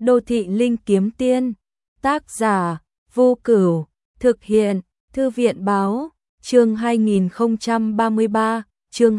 Đô thị linh kiếm tiên, tác giả Vô Cửu, thực hiện Thư viện báo, chương 2033, chương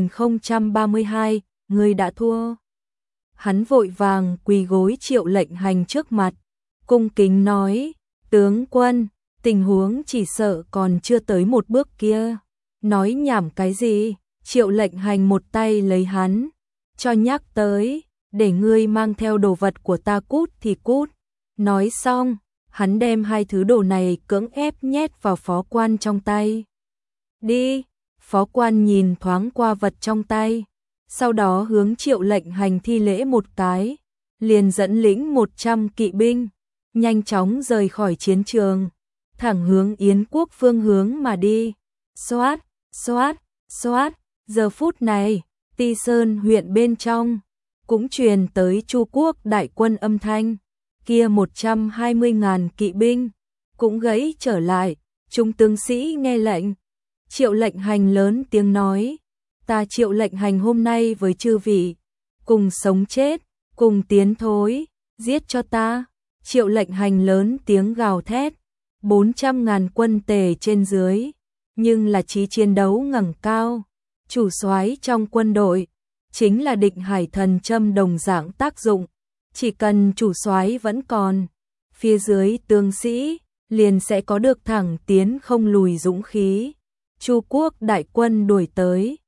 2032, người đã thua. Hắn vội vàng quỳ gối Triệu Lệnh Hành trước mặt, cung kính nói, tướng quân, tình huống chỉ sợ còn chưa tới một bước kia. Nói nhảm cái gì? Triệu Lệnh Hành một tay lấy hắn, cho nhắc tới, để ngươi mang theo đồ vật của ta cút thì cút. Nói xong, hắn đem hai thứ đồ này cưỡng ép nhét vào phó quan trong tay. Đi, phó quan nhìn thoáng qua vật trong tay, sau đó hướng Triệu Lệnh Hành thi lễ một cái, liền dẫn lĩnh 100 kỵ binh, nhanh chóng rời khỏi chiến trường, thẳng hướng Yến quốc phương hướng mà đi. Xoát, xoát, xoát, giờ phút này, Ti Sơn huyện bên trong, cũng truyền tới Chu quốc đại quân âm thanh, kia 120.000 kỵ binh, cũng gãy trở lại, chúng tướng sĩ nghe lệnh. Triệu Lệnh Hành lớn tiếng nói, ta Triệu Lệnh Hành hôm nay với chư vị, cùng sống chết, cùng tiến thối, giết cho ta. Triệu Lệnh Hành lớn tiếng gào thét, 400.000 quân tề trên dưới, nhưng là chí chiến đấu ngẩng cao, chủ soái trong quân đội, chính là Định Hải Thần Châm đồng dạng tác dụng, chỉ cần chủ soái vẫn còn, phía dưới tướng sĩ liền sẽ có được thẳng tiến không lùi dũng khí. Chu quốc đại quân đuổi tới,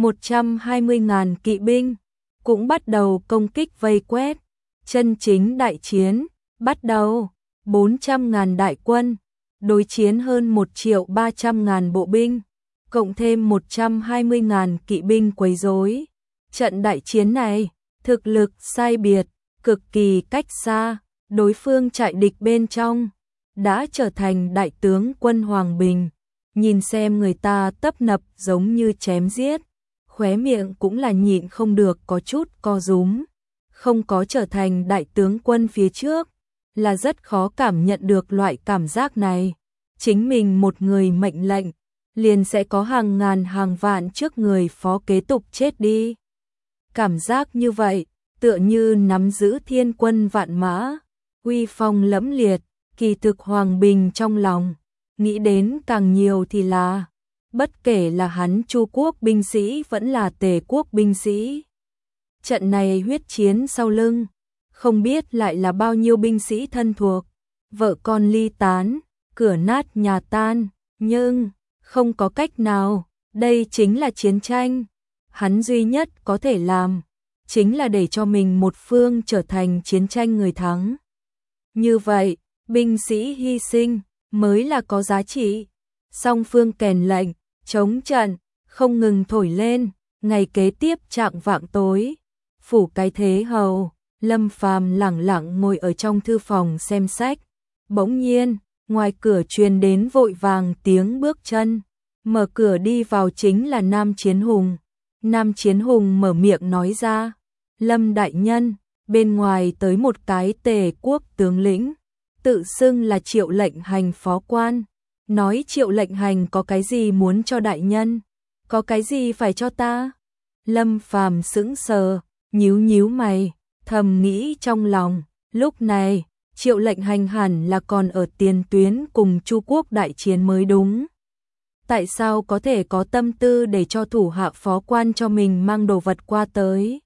120.000 kỵ binh cũng bắt đầu công kích vây quét, chân chính đại chiến bắt đầu. 400.000 đại quân đối chiến hơn 1.300.000 bộ binh, cộng thêm 120.000 kỵ binh quấy rối. Trận đại chiến này, thực lực sai biệt, cực kỳ cách xa, đối phương trại địch bên trong, đã trở thành đại tướng quân Hoàng Bình, nhìn xem người ta tấp nập giống như chém giết, khóe miệng cũng là nhịn không được có chút co rúm, không có trở thành đại tướng quân phía trước, là rất khó cảm nhận được loại cảm giác này, chính mình một người mệnh lệnh, liền sẽ có hàng ngàn hàng vạn trước người phó kế tục chết đi. Cảm giác như vậy, tựa như nắm giữ thiên quân vạn mã, uy phong lẫm liệt, kỳ thực Hoàng Bình trong lòng, nghĩ đến càng nhiều thì là, bất kể là hắn Chu quốc binh sĩ vẫn là Tề quốc binh sĩ. Trận này huyết chiến sau lưng, không biết lại là bao nhiêu binh sĩ thân thuộc, vợ con ly tán, cửa nát nhà tan, nhưng không có cách nào, đây chính là chiến tranh. Hắn duy nhất có thể làm, chính là để cho mình một phương trở thành chiến tranh người thắng. Như vậy, binh sĩ hy sinh mới là có giá trị. Song phương kèn lệnh, chống trận, không ngừng thổi lên, ngày kế tiếp chạng vạng tối. Phủ Cái Thế Hầu, Lâm Phàm lẳng lặng ngồi ở trong thư phòng xem sách. Bỗng nhiên, ngoài cửa truyền đến vội vàng tiếng bước chân. Mở cửa đi vào chính là Nam Chiến Hùng. Nam Chiến Hùng mở miệng nói ra, Lâm đại nhân, bên ngoài tới một cái Tề quốc tướng lĩnh, tự xưng là Triệu Lệnh Hành phó quan, nói Triệu Lệnh Hành có cái gì muốn cho đại nhân, có cái gì phải cho ta. Lâm Phàm sững sờ, nhíu nhíu mày, thầm nghĩ trong lòng, lúc này, Triệu Lệnh Hành hẳn là còn ở tiền tuyến cùng Chu quốc đại chiến mới đúng. Tại sao có thể có tâm tư để cho thủ hạ phó quan cho mình mang đồ vật qua tới?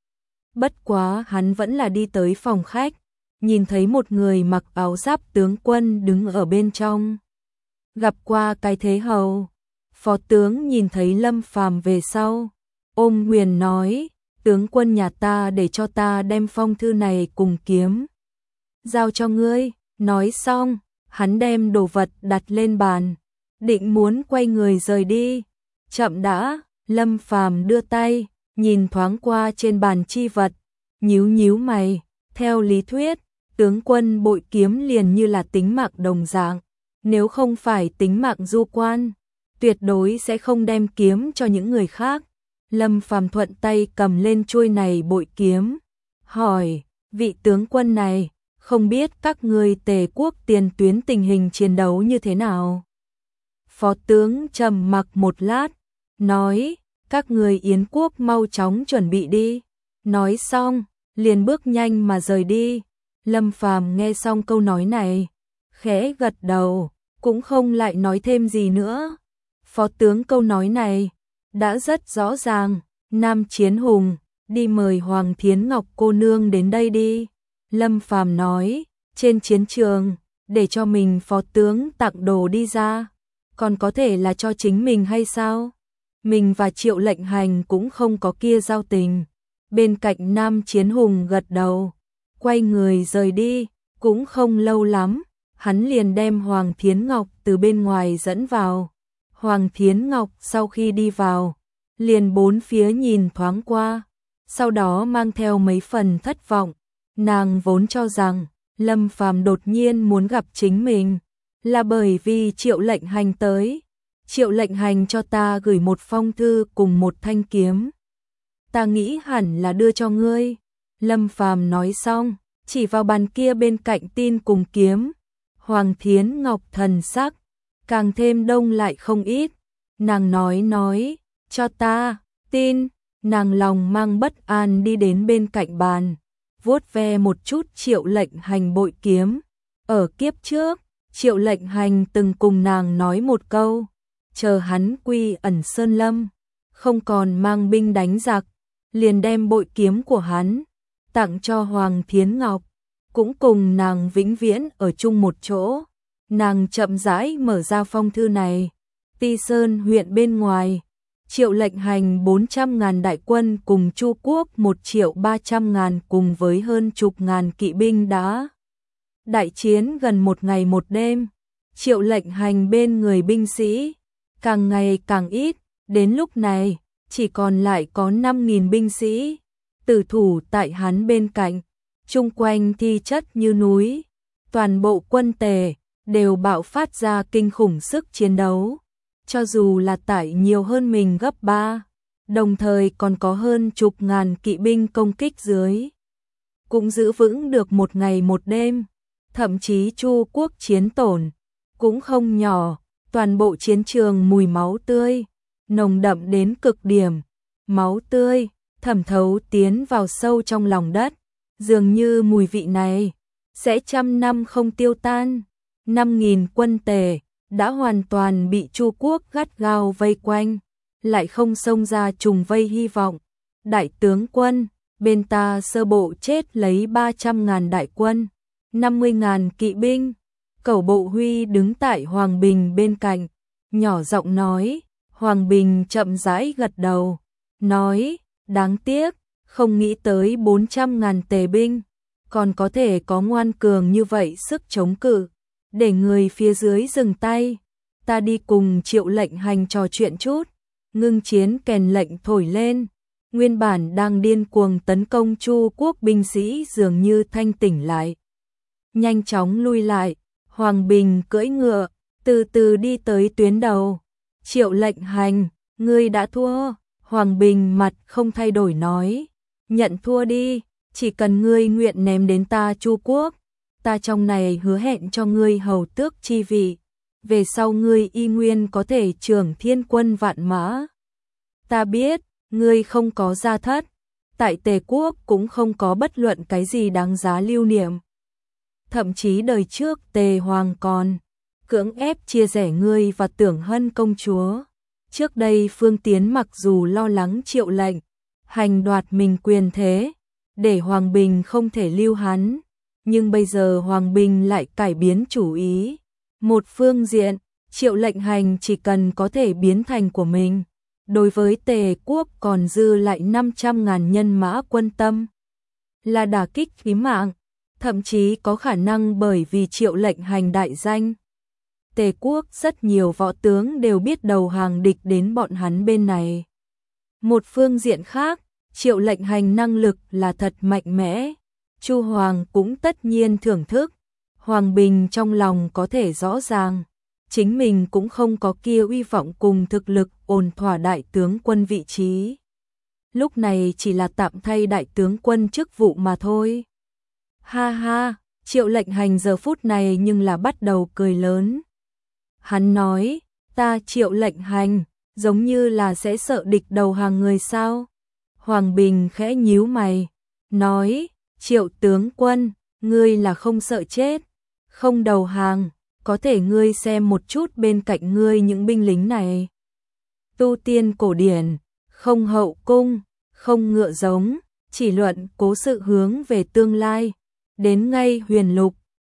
Bất quá hắn vẫn là đi tới phòng khách, nhìn thấy một người mặc áo giáp tướng quân đứng ở bên trong. Gặp qua Cái Thế Hầu, phó tướng nhìn thấy Lâm Phàm về sau, ôm quyền nói, tướng quân nhà ta để cho ta đem phong thư này cùng kiếm giao cho ngươi. Nói xong, hắn đem đồ vật đặt lên bàn, định muốn quay người rời đi. Chậm đã, Lâm Phàm đưa tay, nhìn thoáng qua trên bàn chi vật, nhíu nhíu mày, theo lý thuyết, tướng quân bội kiếm liền như là tính mạng đồng dạng, nếu không phải tính mạng du quan, tuyệt đối sẽ không đem kiếm cho những người khác. Lâm Phàm thuận tay cầm lên chuôi này bội kiếm, hỏi, vị tướng quân này, không biết các ngươi Tề quốc tiền tuyến tình hình chiến đấu như thế nào? Phó tướng trầm mặc một lát, nói, các người Yến quốc mau chóng chuẩn bị đi. Nói xong, liền bước nhanh mà rời đi. Lâm Phàm nghe xong câu nói này, khẽ gật đầu, cũng không lại nói thêm gì nữa. Phó tướng câu nói này đã rất rõ ràng. Nam Chiến Hùng, đi mời Hoàng Thiến Ngọc cô nương đến đây đi. Lâm Phàm nói, trên chiến trường, để cho mình phó tướng tặng đồ đi ra, còn có thể là cho chính mình hay sao? Mình và Triệu Lệnh Hành cũng không có kia giao tình. Bên cạnh Nam Chiến Hùng gật đầu, quay người rời đi, cũng không lâu lắm, hắn liền đem Hoàng Thiến Ngọc từ bên ngoài dẫn vào. Hoàng Thiến Ngọc sau khi đi vào, liền bốn phía nhìn thoáng qua, sau đó mang theo mấy phần thất vọng. Nàng vốn cho rằng Lâm Phàm đột nhiên muốn gặp chính mình là bởi vì Triệu Lệnh Hành tới. Triệu Lệnh Hành cho ta gửi một phong thư cùng một thanh kiếm. Ta nghĩ hẳn là đưa cho ngươi. Lâm Phàm nói xong, chỉ vào bàn kia bên cạnh tin cùng kiếm. Hoàng Thiến Ngọc thần sắc càng thêm đông lại không ít. Nàng nói, cho ta, tin. Nàng lòng mang bất an đi đến bên cạnh bàn, vuốt ve một chút Triệu Lệnh Hành bội kiếm. Ở kiếp trước, Triệu Lệnh Hành từng cùng nàng nói một câu, chờ hắn quy ẩn sơn lâm, không còn mang binh đánh giặc, liền đem bội kiếm của hắn tặng cho Hoàng Thiến Ngọc, cũng cùng nàng vĩnh viễn ở chung một chỗ. Nàng chậm rãi mở ra phong thư này. Ti Sơn huyện bên ngoài, Triệu Lệnh Hành 400.000 đại quân cùng Chu quốc 1.300.000 cùng với hơn chục ngàn kỵ binh đã đại chiến gần một ngày một đêm. Triệu Lệnh Hành bên người binh sĩ càng ngày càng ít, đến lúc này chỉ còn lại có 5.000 binh sĩ tử thủ tại hắn bên cạnh, chung quanh thi chất như núi. Toàn bộ quân Tề đều bạo phát ra kinh khủng sức chiến đấu, cho dù là tải nhiều hơn mình gấp 3, đồng thời còn có hơn chục ngàn kỵ binh công kích dưới, cũng giữ vững được một ngày một đêm. Thậm chí Chu quốc chiến tổn cũng không nhỏ, toàn bộ chiến trường mùi máu tươi nồng đậm đến cực điểm, máu tươi thẩm thấu tiến vào sâu trong lòng đất, dường như mùi vị này sẽ trăm năm không tiêu tan. 5.000 quân Tề đã hoàn toàn bị Chu quốc gắt gao vây quanh, lại không xông ra trùng vây hy vọng. Đại tướng quân, bên ta sơ bộ chết lấy 300.000 đại quân, 50.000 kỵ binh. Cẩu Bộ Huy đứng tại Hoàng Bình bên cạnh, nhỏ giọng nói. Hoàng Bình chậm rãi gật đầu, nói, đáng tiếc, không nghĩ tới 400.000 tề binh, còn có thể có ngoan cường như vậy sức chống cự, để người phía dưới dừng tay. Ta đi cùng Triệu Lệnh Hành trò chuyện chút. Ngưng chiến kèn lệnh thổi lên, nguyên bản đang điên cuồng tấn công Chu quốc binh sĩ dường như thanh tỉnh lại, nhanh chóng lui lại. Hoàng Bình cưỡi ngựa, từ từ đi tới tuyến đầu. Triệu Lệnh Hành, ngươi đã thua. Hoàng Bình mặt không thay đổi nói, nhận thua đi, chỉ cần ngươi nguyện ném đến ta Chu quốc, ta trong này hứa hẹn cho ngươi hầu tước chi vị, về sau ngươi y nguyên có thể trưởng thiên quân vạn mã. Ta biết, ngươi không có gia thất, tại Tề quốc cũng không có bất luận cái gì đáng giá lưu niệm. Thậm chí đời trước Tề Hoàng còn cưỡng ép chia rẽ ngươi và Tưởng Hân công chúa. Trước đây Phương Tiến mặc dù lo lắng Triệu Lệnh Hành đoạt mình quyền thế, để Hoàng Bình không thể lưu hắn, nhưng bây giờ Hoàng Bình lại cải biến chủ ý. Một phương diện, Triệu Lệnh Hành chỉ cần có thể biến thành của mình, đối với Tề quốc còn dư lại 500.000 nhân mã quân tâm, là đả kích chí mạng, thậm chí có khả năng bởi vì Triệu Lệnh Hành đại danh, Tề quốc rất nhiều võ tướng đều biết đầu hàng địch đến bọn hắn bên này. Một phương diện khác, Triệu Lệnh Hành năng lực là thật mạnh mẽ, Chu Hoàng cũng tất nhiên thưởng thức. Hoàng Bình trong lòng có thể rõ ràng, chính mình cũng không có kia uy vọng cùng thực lực ổn thỏa đại tướng quân vị trí. Lúc này chỉ là tạm thay đại tướng quân chức vụ mà thôi. Ha ha, Triệu Lệnh Hành giờ phút này nhưng là bắt đầu cười lớn. Hắn nói, ta Triệu Lệnh Hành, giống như là sẽ sợ địch đầu hàng người sao? Hoàng Bình khẽ nhíu mày, nói, Triệu tướng quân, ngươi là không sợ chết, không đầu hàng, có thể ngươi xem một chút bên cạnh ngươi những binh lính này. Tu tiên cổ điển, không hậu cung, không ngựa giống, chỉ luận cố sự hướng về tương lai, đến ngay huyền lục,